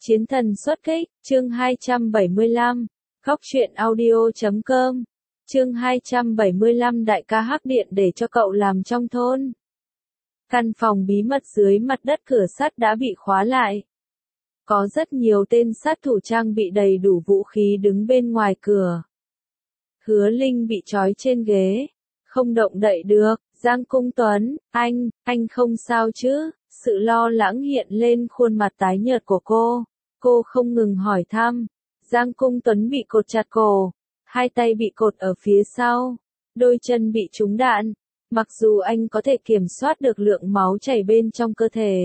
Chiến thần xuất kích, chương 275, Góc truyện audio.com, chương 275 đại ca hắc điện để cho cậu làm trong thôn. Căn phòng bí mật dưới mặt đất cửa sắt đã bị khóa lại. Có rất nhiều tên sát thủ trang bị đầy đủ vũ khí đứng bên ngoài cửa. Hứa Linh bị trói trên ghế, không động đậy được. Giang Cung Tuấn, anh không sao chứ? Sự lo lắng hiện lên khuôn mặt tái nhợt của cô không ngừng hỏi thăm. Giang Cung Tuấn bị cột chặt cổ, hai tay bị cột ở phía sau, đôi chân bị trúng đạn. Mặc dù anh có thể kiểm soát được lượng máu chảy bên trong cơ thể,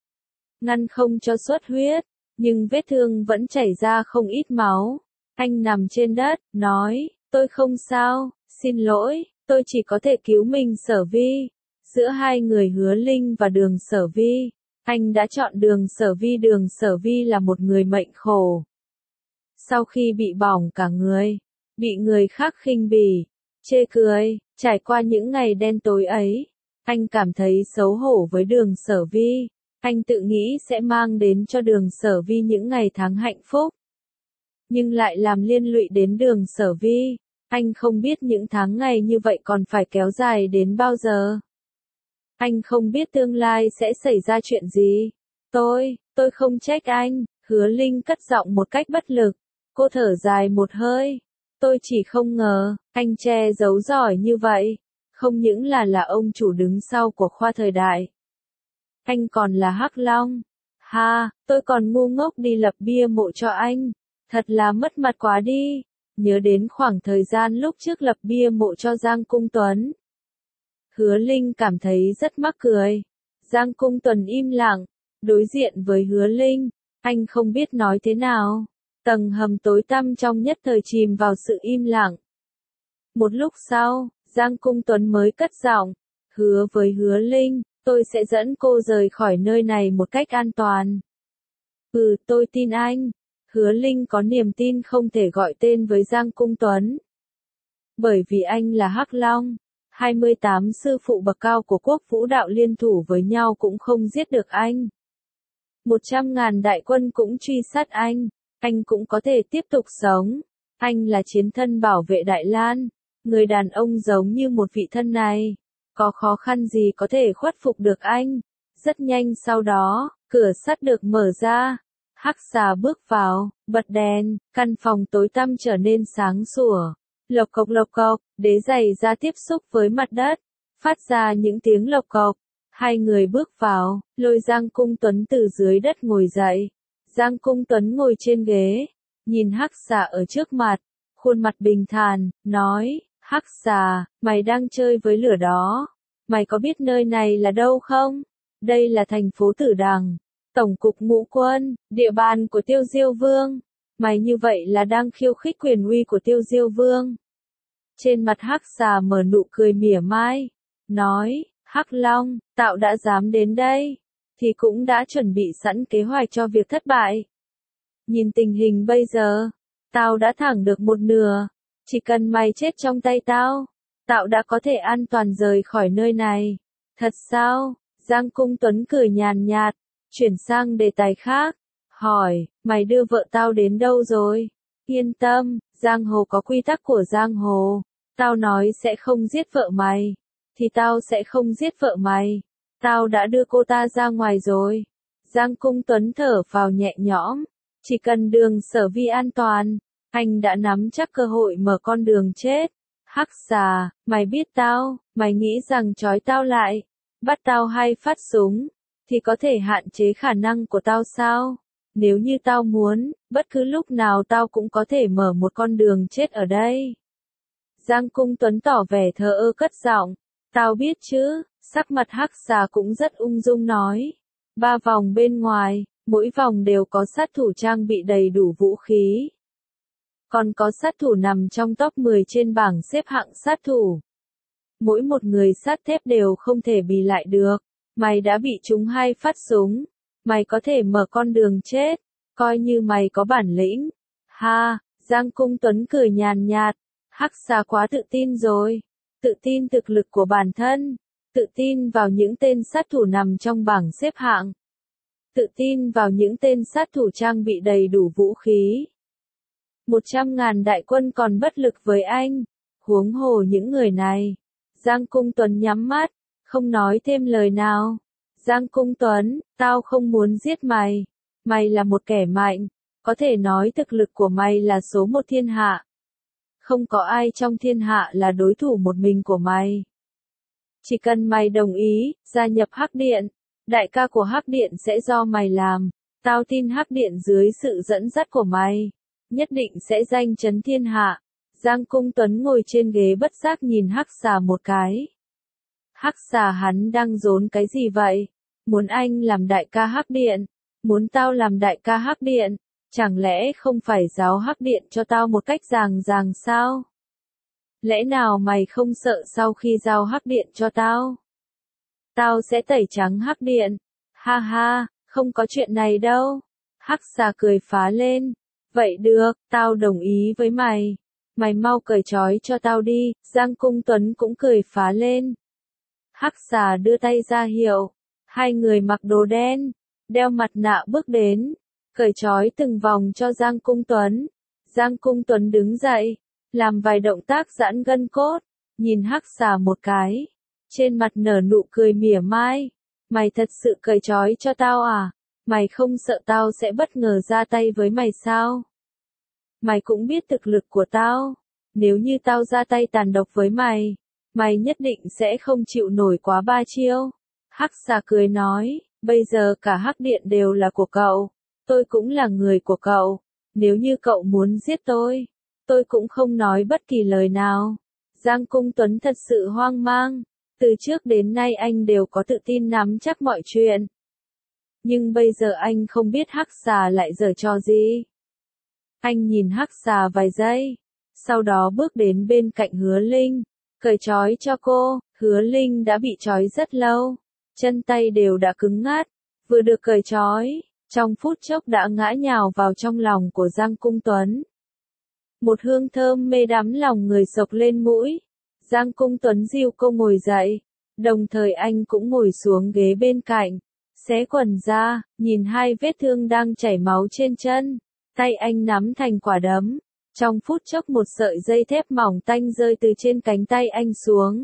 ngăn không cho xuất huyết, nhưng vết thương vẫn chảy ra không ít máu. Anh nằm trên đất, nói, tôi không sao, xin lỗi, tôi chỉ có thể cứu mình Sở Vi. Giữa hai người Hứa Linh và Đường Sở Vi, anh đã chọn Đường Sở Vi. Đường Sở Vi là một người mệnh khổ. Sau khi bị bỏng cả người, bị người khác khinh bỉ, chê cười, trải qua những ngày đen tối ấy, anh cảm thấy xấu hổ với Đường Sở Vi. Anh tự nghĩ sẽ mang đến cho Đường Sở Vi những ngày tháng hạnh phúc, nhưng lại làm liên lụy đến Đường Sở Vi. Anh không biết những tháng ngày như vậy còn phải kéo dài đến bao giờ. Anh không biết tương lai sẽ xảy ra chuyện gì. Tôi không trách anh. Hứa Linh cất giọng một cách bất lực. Cô thở dài một hơi. Tôi chỉ không ngờ, anh che giấu giỏi như vậy. Không những là ông chủ đứng sau của khoa thời đại. Anh còn là Hắc Long. Ha, tôi còn ngu ngốc đi lập bia mộ cho anh. Thật là mất mặt quá đi. Nhớ đến khoảng thời gian lúc trước lập bia mộ cho Giang Cung Tuấn, Hứa Linh cảm thấy rất mắc cười. Giang Cung Tuấn im lặng, đối diện với Hứa Linh, anh không biết nói thế nào. Tầng hầm tối tăm trong nhất thời chìm vào sự im lặng. Một lúc sau, Giang Cung Tuấn mới cất giọng, hứa với Hứa Linh, tôi sẽ dẫn cô rời khỏi nơi này một cách an toàn. Tôi tin anh. Hứa Linh có niềm tin không thể gọi tên với Giang Cung Tuấn. Bởi vì anh là Hắc Long, 28 sư phụ bậc cao của Quốc Vũ Đạo liên thủ với nhau cũng không giết được anh. 100.000 đại quân cũng truy sát anh cũng có thể tiếp tục sống. Anh là chiến thân bảo vệ Đại Lan, người đàn ông giống như một vị thân này. Có khó khăn gì có thể khuất phục được anh. Rất nhanh sau đó, cửa sắt được mở ra. Hắc xà bước vào, bật đèn, căn phòng tối tăm trở nên sáng sủa. Lộc cộc, đế giày da tiếp xúc với mặt đất, phát ra những tiếng lộc cộc. Hai người bước vào, lôi Giang Cung Tuấn từ dưới đất ngồi dậy. Giang Cung Tuấn ngồi trên ghế, nhìn Hắc xà ở trước mặt, khuôn mặt bình thản, nói, Hắc xà, mày đang chơi với lửa đó. Mày có biết nơi này là đâu không? Đây là thành phố Tử Đằng. Tổng cục ngũ quân, địa bàn của Tiêu Diêu Vương. Mày như vậy là đang khiêu khích quyền uy của Tiêu Diêu Vương. Trên mặt Hắc xà mở nụ cười mỉa mai, nói, Hắc Long, tao đã dám đến đây, thì cũng đã chuẩn bị sẵn kế hoạch cho việc thất bại. Nhìn tình hình bây giờ, tao đã thẳng được một nửa, chỉ cần mày chết trong tay tao đã có thể an toàn rời khỏi nơi này. Thật sao? Giang Cung Tuấn cười nhàn nhạt. Chuyển sang đề tài khác, hỏi, mày đưa vợ tao đến đâu rồi? Yên tâm, giang hồ có quy tắc của giang hồ. Tao nói sẽ không giết vợ mày, thì tao sẽ không giết vợ mày. Tao đã đưa cô ta ra ngoài rồi. Giang Cung Tuấn thở phào nhẹ nhõm. Chỉ cần Đường Sở Vi an toàn, anh đã nắm chắc cơ hội mở con đường chết. Hắc xà, mày biết mày nghĩ rằng trói tao lại, bắt tao 2 phát súng, thì có thể hạn chế khả năng của tao sao? Nếu như tao muốn, bất cứ lúc nào tao cũng có thể mở một con đường chết ở đây. Giang Cung Tuấn tỏ vẻ thờ ơ cất giọng, tao biết chứ. Sắc mặt Hắc xà cũng rất ung dung nói. 3 vòng bên ngoài, mỗi vòng đều có sát thủ trang bị đầy đủ vũ khí. Còn có sát thủ nằm trong top 10 trên bảng xếp hạng sát thủ. Mỗi một người sát thép đều không thể bì lại được. Mày đã bị trúng 2 phát súng, mày có thể mở con đường chết, coi như mày có bản lĩnh. Ha, Giang Cung Tuấn cười nhàn nhạt, Hắc xà quá tự tin rồi, tự tin thực lực của bản thân, tự tin vào những tên sát thủ nằm trong bảng xếp hạng, tự tin vào những tên sát thủ trang bị đầy đủ vũ khí. 100.000 đại quân còn bất lực với anh, huống hồ những người này. Giang Cung Tuấn nhắm mắt, không nói thêm lời nào. Giang Cung Tuấn, tao không muốn giết mày. Mày là một kẻ mạnh, có thể nói thực lực của mày là số một thiên hạ. Không có ai trong thiên hạ là đối thủ một mình của mày. Chỉ cần mày đồng ý, gia nhập Hắc Điện, đại ca của Hắc Điện sẽ do mày làm. Tao tin Hắc Điện dưới sự dẫn dắt của mày, nhất định sẽ danh chấn thiên hạ. Giang Cung Tuấn ngồi trên ghế bất giác nhìn Hắc Xà một cái. Hắc Xà hắn đang rốn cái gì vậy? Muốn anh làm đại ca Hắc Điện? Muốn tao làm đại ca Hắc Điện? Chẳng lẽ không phải giáo Hắc Điện cho tao một cách ràng ràng sao? Lẽ nào mày không sợ sau khi giao Hắc Điện cho tao? Tao sẽ tẩy trắng Hắc Điện. Ha ha, không có chuyện này đâu. Hắc Xà cười phá lên. Vậy được, tao đồng ý với mày. Mày mau cởi trói cho tao đi. Giang Cung Tuấn cũng cười phá lên. Hắc Xà đưa tay ra hiệu. Hai người mặc đồ đen, đeo mặt nạ bước đến, cởi trói từng vòng cho Giang Cung Tuấn. Giang Cung Tuấn đứng dậy, làm vài động tác giãn gân cốt, nhìn Hắc Xà một cái, trên mặt nở nụ cười mỉa mai. Mày thật sự cởi trói cho tao à? Mày không sợ tao sẽ bất ngờ ra tay với mày sao? Mày cũng biết thực lực của tao, nếu như tao ra tay tàn độc với mày, mày nhất định sẽ không chịu nổi quá 3 chiêu. Hắc Xà cười nói, bây giờ cả Hắc Điện đều là của cậu, tôi cũng là người của cậu, nếu như cậu muốn giết tôi cũng không nói bất kỳ lời nào. Giang Cung Tuấn thật sự hoang mang, từ trước đến nay anh đều có tự tin nắm chắc mọi chuyện. Nhưng bây giờ anh không biết Hắc Xà lại giở trò gì. Anh nhìn Hắc Xà vài giây, sau đó bước đến bên cạnh Hứa Linh, cởi trói cho cô. Hứa Linh đã bị trói rất lâu, chân tay đều đã cứng ngắt, vừa được cởi trói, trong phút chốc đã ngã nhào vào trong lòng của Giang Cung Tuấn. Một hương thơm mê đắm lòng người xộc lên mũi. Giang Cung Tuấn dìu cô ngồi dậy, đồng thời anh cũng ngồi xuống ghế bên cạnh, xé quần ra, nhìn hai vết thương đang chảy máu trên chân, tay anh nắm thành quả đấm. Trong phút chốc một sợi dây thép mỏng tanh rơi từ trên cánh tay anh xuống.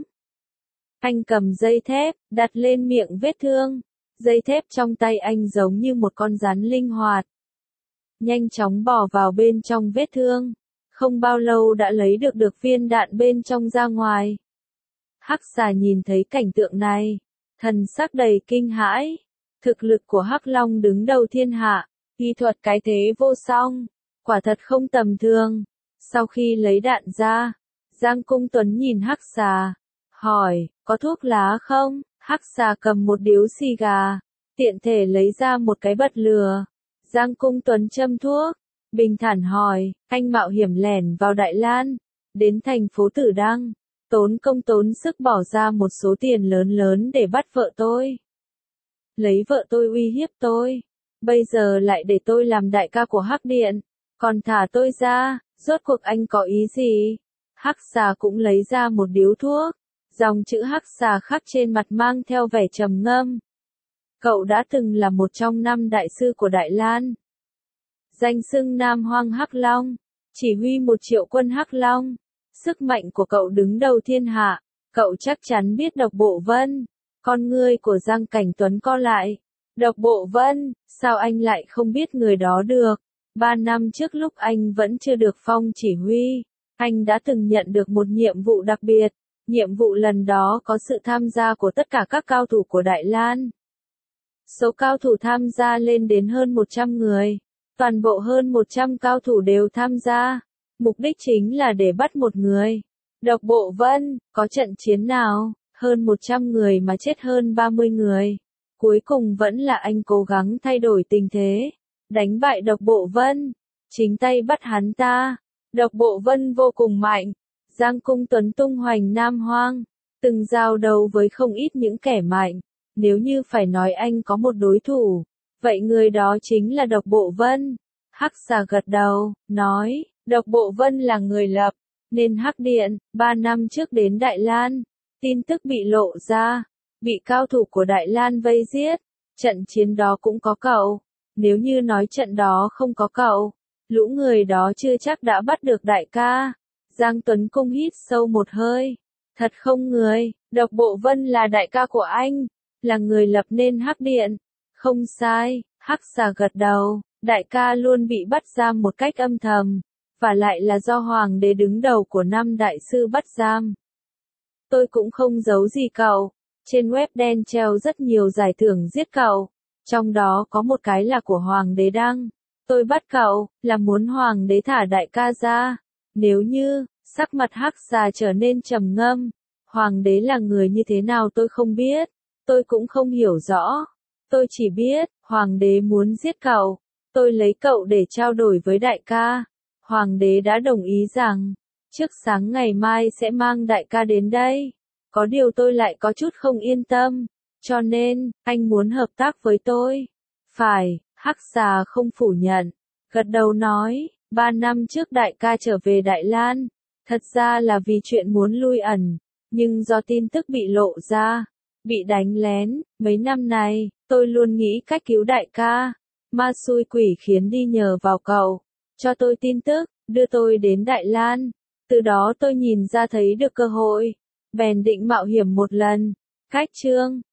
Anh cầm dây thép, đặt lên miệng vết thương. Dây thép trong tay anh giống như một con rắn linh hoạt, nhanh chóng bò vào bên trong vết thương. Không bao lâu đã lấy được viên đạn bên trong ra ngoài. Hắc Xà nhìn thấy cảnh tượng này, thần sắc đầy kinh hãi. Thực lực của Hắc Long đứng đầu thiên hạ, y thuật cái thế vô song, quả thật không tầm thường. Sau khi lấy đạn ra, Giang Cung Tuấn nhìn Hắc Xà, hỏi, có thuốc lá không? Hắc Xà cầm một điếu xì gà, tiện thể lấy ra một cái bật lửa. Giang Cung Tuấn châm thuốc, bình thản hỏi, anh mạo hiểm lẻn vào Đại Lan, đến thành phố Tử Đăng, tốn công tốn sức bỏ ra một số tiền lớn lớn để bắt vợ tôi. Lấy vợ tôi uy hiếp tôi, bây giờ lại để tôi làm đại ca của Hắc Điện, còn thả tôi ra, rốt cuộc anh có ý gì? Hắc Xà cũng lấy ra một điếu thuốc, dòng chữ Hắc Xà khắc trên mặt mang theo vẻ trầm ngâm. Cậu đã từng là một trong 5 đại sư của Đại Lan. Danh xưng Nam Hoang Hắc Long, chỉ huy 1 triệu quân Hắc Long. Sức mạnh của cậu đứng đầu thiên hạ, cậu chắc chắn biết Độc Bộ Vân. Con ngươi của Giang Cảnh Tuấn co lại. Độc Bộ Vân, sao anh lại không biết người đó được? 3 năm trước lúc anh vẫn chưa được phong chỉ huy, anh đã từng nhận được một nhiệm vụ đặc biệt. Nhiệm vụ lần đó có sự tham gia của tất cả các cao thủ của Đại Lan. Số cao thủ tham gia lên đến hơn 100 người. Toàn bộ hơn 100 cao thủ đều tham gia. Mục đích chính là để bắt một người. Độc Bộ Vân, có trận chiến nào, hơn 100 người mà chết hơn 30 người. Cuối cùng vẫn là anh cố gắng thay đổi tình thế, đánh bại Độc Bộ Vân, chính tay bắt hắn ta. Độc Bộ Vân vô cùng mạnh. Giang Cung Tuấn tung hoành Nam Hoang, từng giao đấu với không ít những kẻ mạnh. Nếu như phải nói anh có một đối thủ, vậy người đó chính là Độc Bộ Vân. Hắc Xà gật đầu, nói, Độc Bộ Vân là người lập nên Hắc Điện. 3 năm trước đến Đại Lan, tin tức bị lộ ra, bị cao thủ của Đại Lan vây giết. Trận chiến đó cũng có cậu. Nếu như nói trận đó không có cậu, lũ người đó chưa chắc đã bắt được đại ca. Giang Tuấn Cung hít sâu một hơi. Thật không người, Độc Bộ Vân là đại ca của anh, là người lập nên Hắc Điện. Không sai, Hắc Xà gật đầu, đại ca luôn bị bắt giam một cách âm thầm, và lại là do Hoàng đế đứng đầu của năm đại sư bắt giam. Tôi cũng không giấu gì cậu, trên web đen treo rất nhiều giải thưởng giết cậu, trong đó có một cái là của Hoàng đế đăng. Tôi bắt cậu, là muốn Hoàng đế thả đại ca ra. Nếu như, sắc mặt Hắc Xà trở nên trầm ngâm, Hoàng đế là người như thế nào tôi không biết, tôi cũng không hiểu rõ. Tôi chỉ biết, Hoàng đế muốn giết cậu, tôi lấy cậu để trao đổi với đại ca. Hoàng đế đã đồng ý rằng, trước sáng ngày mai sẽ mang đại ca đến đây. Có điều tôi lại có chút không yên tâm, cho nên, anh muốn hợp tác với tôi. Phải, Hắc Xà không phủ nhận, gật đầu nói, 3 năm trước đại ca trở về Đại Lan, thật ra là vì chuyện muốn lui ẩn, nhưng do tin tức bị lộ ra, bị đánh lén, mấy năm này, tôi luôn nghĩ cách cứu đại ca. Ma xui quỷ khiến đi nhờ vào cậu, cho tôi tin tức, đưa tôi đến Đại Lan. Từ đó tôi nhìn ra thấy được cơ hội, bèn định mạo hiểm một lần. Cách chương